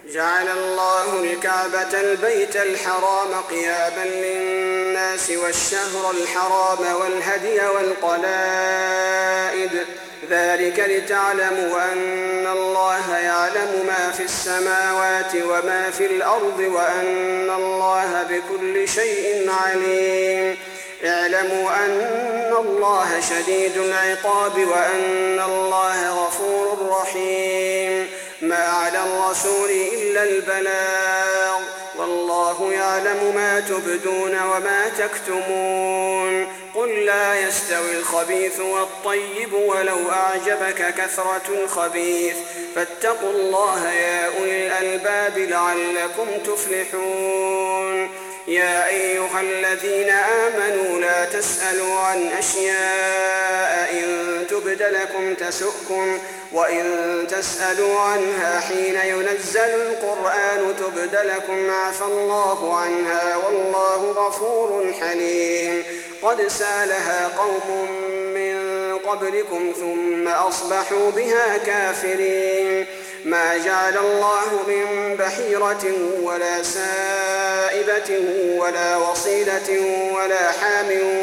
جعل الله الكعبة البيت الحرام قياما للناس والشهر الحرام والهدي والقلائد ذلك لتعلموا أن الله يعلم ما في السماوات وما في الأرض وأن الله بكل شيء عليم. اعلموا أن الله شديد العقاب وأن الله غفور رحيم. ما على الرسول إلا البلاغ والله يعلم ما تبدون وما تكتمون. قل لا يستوي الخبيث والطيب ولو أعجبك كثرة الخبيث فاتقوا الله يا أولي الألباب لعلكم تفلحون. يا أيها الذين آمنوا لا تسألوا عن أشياء إن تبد لكم تسؤكم وإن تسألوا عنها حين ينزل القرآن تبد لكم عفى الله عنها والله غفور حليم. قد سالها قوم من قبلكم ثم أصبحوا بها كافرين. ما جعل الله من بحيرة ولا سائبة ولا وصيلة ولا حام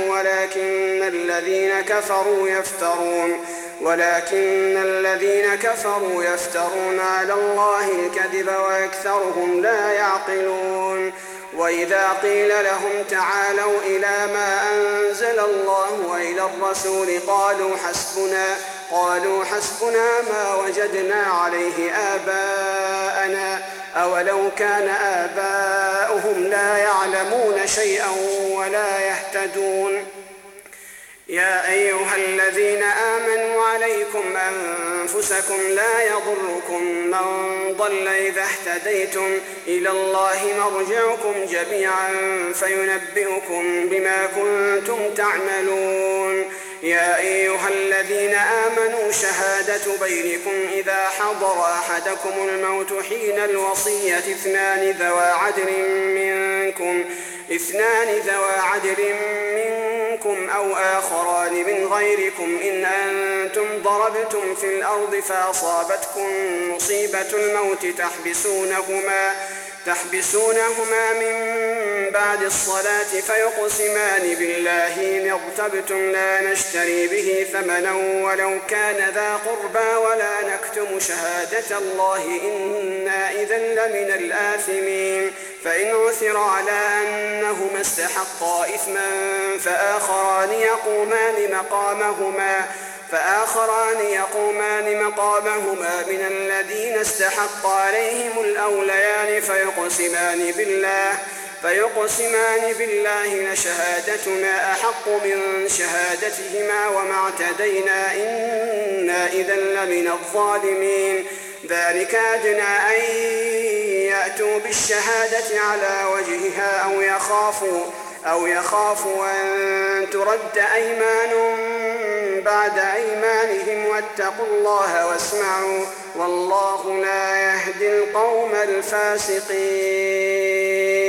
ولكن الذين كفروا يفترون على الله الكذب وأكثرهم لا يعقلون. وإذا قيل لهم تعالوا إلى ما أنزل الله وإلى الرسول قالوا حسبنا ما وجدنا عليه آباءنا أولو كان آباؤهم لا يعلمون شيئا ولا يهتدون. يا أيها الذين آمنوا عليكم أنفسكم لا يضركم من ضل إذا اهتديتم إلى الله مرجعكم جميعا فينبئكم بما كنتم تعملون. يا أيها الذين آمنوا شهادة بينكم إذا حضر أحدكم الموت حين الوصية اثنان ذوى عدل منكم أو آخران من غيركم إن أنتم ضربتم في الأرض فأصابتكم مصيبة الموت تحبسونهما من بعد الصلاة فيقسمان بالله إن ارتبتم لا نشتري به ثمنا ولو كان ذا قربى ولا نكتم شهادة الله إنا إذا لمن الآثمين. فإن عثر على أنهما استحقا إثما فآخران يقومان مقامهما من الذين استحق عليهم الأوليان فيقسمان بالله لشهادتنا أحق من شهادتهما وما اعتدينا إنا إذا لمن الظالمين. ذلك أدنى أن يأتوا بالشهادة على وجهها أو يخافوا أن ترد أيمان بعد أيمانهم واتقوا الله واسمعوا والله لا يهدي القوم الفاسقين.